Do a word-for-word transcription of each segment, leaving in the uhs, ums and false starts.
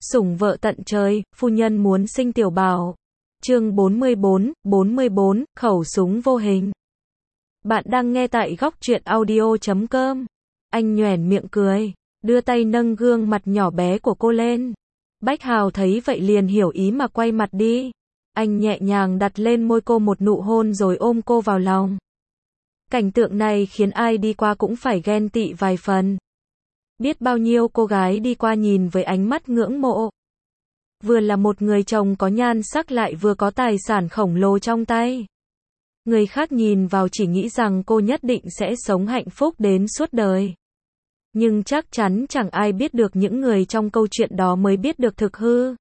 Sủng vợ tận trời, phu nhân muốn sinh tiểu bảo. Chương bốn mươi bốn, bốn mươi bốn, khẩu súng vô hình. Bạn đang nghe tại góc truyện audio chấm com. Anh nhoẻn miệng cười, đưa tay nâng gương mặt nhỏ bé của cô lên. Bách Hào thấy vậy liền hiểu ý mà quay mặt đi. Anh nhẹ nhàng đặt lên môi cô một nụ hôn rồi ôm cô vào lòng. Cảnh tượng này khiến ai đi qua cũng phải ghen tị vài phần. Biết bao nhiêu cô gái đi qua nhìn với ánh mắt ngưỡng mộ. Vừa là một người chồng có nhan sắc lại vừa có tài sản khổng lồ trong tay. Người khác nhìn vào chỉ nghĩ rằng cô nhất định sẽ sống hạnh phúc đến suốt đời. Nhưng chắc chắn chẳng ai biết được những người trong câu chuyện đó mới biết được thực hư.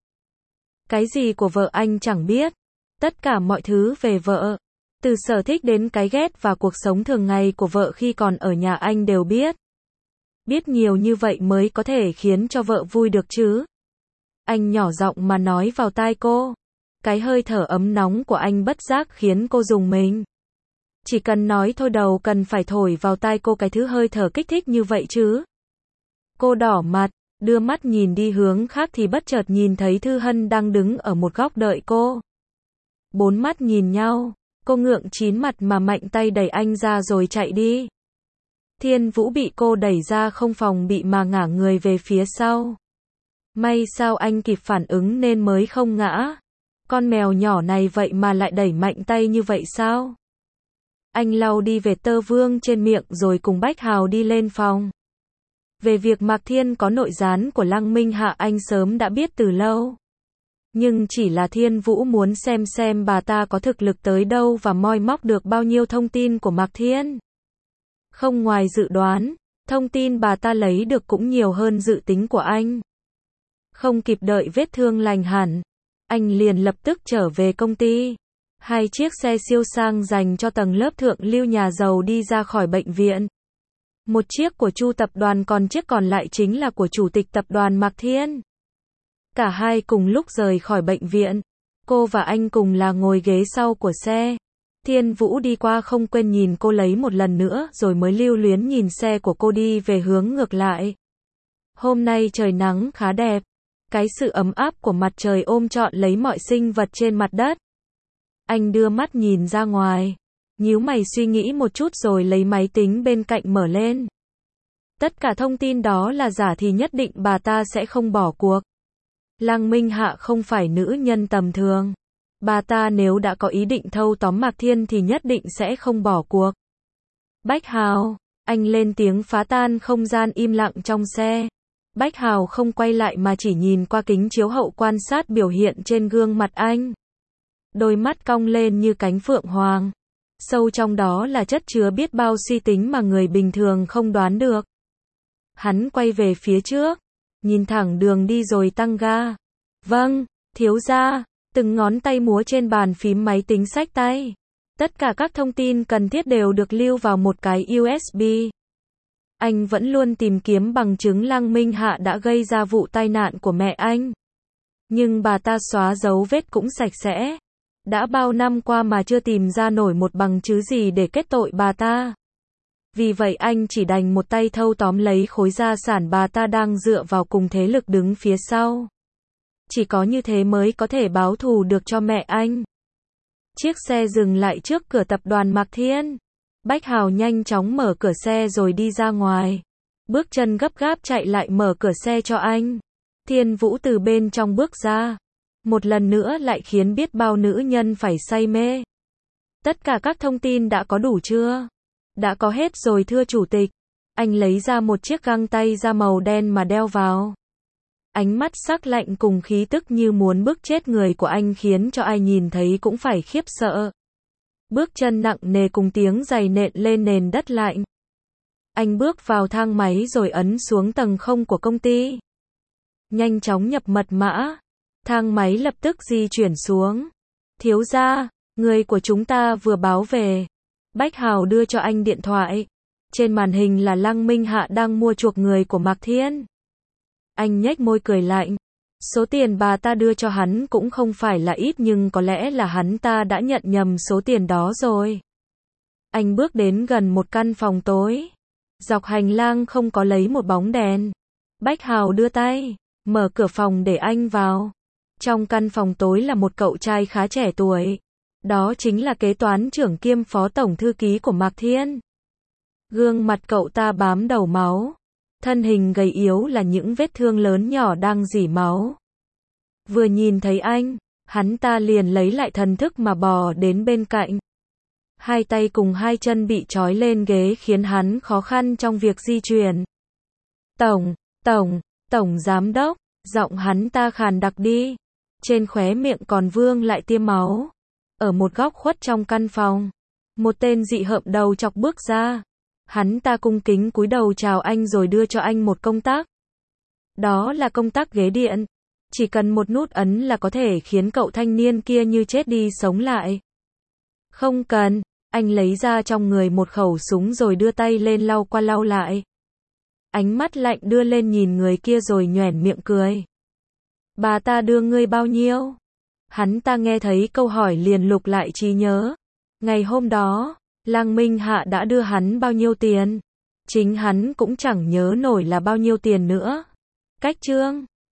Cái gì của vợ anh chẳng biết. Tất cả mọi thứ về vợ. Từ sở thích đến cái ghét và cuộc sống thường ngày của vợ khi còn ở nhà anh đều biết. Biết nhiều như vậy mới có thể khiến cho vợ vui được chứ. Anh nhỏ giọng mà nói vào tai cô. Cái hơi thở ấm nóng của anh bất giác khiến cô rùng mình. Chỉ cần nói thôi đầu cần phải thổi vào tai cô cái thứ hơi thở kích thích như vậy chứ. Cô đỏ mặt, đưa mắt nhìn đi hướng khác thì bất chợt nhìn thấy Thư Hân đang đứng ở một góc đợi cô. Bốn mắt nhìn nhau, cô ngượng chín mặt mà mạnh tay đẩy anh ra rồi chạy đi. Thiên Vũ bị cô đẩy ra không phòng bị mà ngả người về phía sau. May sao anh kịp phản ứng nên mới không ngã. Con mèo nhỏ này vậy mà lại đẩy mạnh tay như vậy sao? Anh lau đi vệt tơ vương trên miệng rồi cùng Bách Hào đi lên phòng. Về việc Mạc Thiên có nội gián của Lăng Minh Hạ anh sớm đã biết từ lâu. Nhưng chỉ là Thiên Vũ muốn xem xem bà ta có thực lực tới đâu và moi móc được bao nhiêu thông tin của Mạc Thiên. Không ngoài dự đoán, thông tin bà ta lấy được cũng nhiều hơn dự tính của anh. Không kịp đợi vết thương lành hẳn, anh liền lập tức trở về công ty. Hai chiếc xe siêu sang dành cho tầng lớp thượng lưu nhà giàu đi ra khỏi bệnh viện. Một chiếc của Chu tập đoàn còn chiếc còn lại chính là của chủ tịch tập đoàn Mạc Thiên. Cả hai cùng lúc rời khỏi bệnh viện. Cô và anh cùng là ngồi ghế sau của xe. Thiên Vũ đi qua không quên nhìn cô lấy một lần nữa rồi mới lưu luyến nhìn xe của cô đi về hướng ngược lại. Hôm nay trời nắng khá đẹp. Cái sự ấm áp của mặt trời ôm trọn lấy mọi sinh vật trên mặt đất. Anh đưa mắt nhìn ra ngoài. Nhíu mày suy nghĩ một chút rồi lấy máy tính bên cạnh mở lên. Tất cả thông tin đó là giả thì nhất định bà ta sẽ không bỏ cuộc. Lăng Minh Hạ không phải nữ nhân tầm thường. Bà ta nếu đã có ý định thâu tóm Mạc Thiên thì nhất định sẽ không bỏ cuộc. Bách Hào, anh lên tiếng phá tan không gian im lặng trong xe. Bách Hào không quay lại mà chỉ nhìn qua kính chiếu hậu quan sát biểu hiện trên gương mặt anh. Đôi mắt cong lên như cánh phượng hoàng. Sâu trong đó là chất chứa biết bao suy tính mà người bình thường không đoán được. Hắn quay về phía trước, nhìn thẳng đường đi rồi tăng ga. Vâng, thiếu gia. Từng ngón tay múa trên bàn phím máy tính xách tay. Tất cả các thông tin cần thiết đều được lưu vào một cái u ét bê. Anh vẫn luôn tìm kiếm bằng chứng Lăng Minh Hạ đã gây ra vụ tai nạn của mẹ anh. Nhưng bà ta xóa dấu vết cũng sạch sẽ. Đã bao năm qua mà chưa tìm ra nổi một bằng chứng gì để kết tội bà ta. Vì vậy anh chỉ đành một tay thâu tóm lấy khối gia sản bà ta đang dựa vào cùng thế lực đứng phía sau. Chỉ có như thế mới có thể báo thù được cho mẹ anh. Chiếc xe dừng lại trước cửa tập đoàn Mạc Thiên. Bách Hào nhanh chóng mở cửa xe rồi đi ra ngoài. Bước chân gấp gáp chạy lại mở cửa xe cho anh. Thiên Vũ từ bên trong bước ra. Một lần nữa lại khiến biết bao nữ nhân phải say mê. Tất cả các thông tin đã có đủ chưa? Đã có hết rồi thưa chủ tịch. Anh lấy ra một chiếc găng tay da màu đen mà đeo vào. Ánh mắt sắc lạnh cùng khí tức như muốn bức chết người của anh khiến cho ai nhìn thấy cũng phải khiếp sợ. Bước chân nặng nề cùng tiếng giày nện lên nền đất lạnh. Anh bước vào thang máy rồi ấn xuống tầng không của công ty. Nhanh chóng nhập mật mã. Thang máy lập tức di chuyển xuống. Thiếu gia, người của chúng ta vừa báo về. Bách Hào đưa cho anh điện thoại. Trên màn hình là Lăng Minh Hạ đang mua chuộc người của Mạc Thiên. Anh nhếch môi cười lạnh. Số tiền bà ta đưa cho hắn cũng không phải là ít nhưng có lẽ là hắn ta đã nhận nhầm số tiền đó rồi. Anh bước đến gần một căn phòng tối. Dọc hành lang không có lấy một bóng đèn. Bách Hào đưa tay. mở cửa phòng để anh vào. Trong căn phòng tối là một cậu trai khá trẻ tuổi. Đó chính là kế toán trưởng kiêm phó tổng thư ký của Mạc Thiên. Gương mặt cậu ta bám đầu máu. Thân hình gầy yếu là những vết thương lớn nhỏ đang rỉ máu. Vừa nhìn thấy anh, hắn ta liền lấy lại thần thức mà bò đến bên cạnh. Hai tay cùng hai chân bị trói lên ghế khiến hắn khó khăn trong việc di chuyển. Tổng, tổng, tổng giám đốc, giọng hắn ta khàn đặc đi. Trên khóe miệng còn vương lại tia máu. Ở một góc khuất trong căn phòng, một tên dị hợm đầu chọc bước ra. Hắn ta cung kính cúi đầu chào anh rồi đưa cho anh một công tắc. Đó là công tắc ghế điện. Chỉ cần một nút ấn là có thể khiến cậu thanh niên kia như chết đi sống lại. Không cần, anh lấy ra trong người một khẩu súng rồi đưa tay lên lau qua lau lại. Ánh mắt lạnh đưa lên nhìn người kia rồi nhoẻn miệng cười. Bà ta đưa ngươi bao nhiêu? Hắn ta nghe thấy câu hỏi liền lục lại trí nhớ. Ngày hôm đó, Lang Minh Hạ đã đưa hắn bao nhiêu tiền? Chính hắn cũng chẳng nhớ nổi là bao nhiêu tiền nữa. Cách chương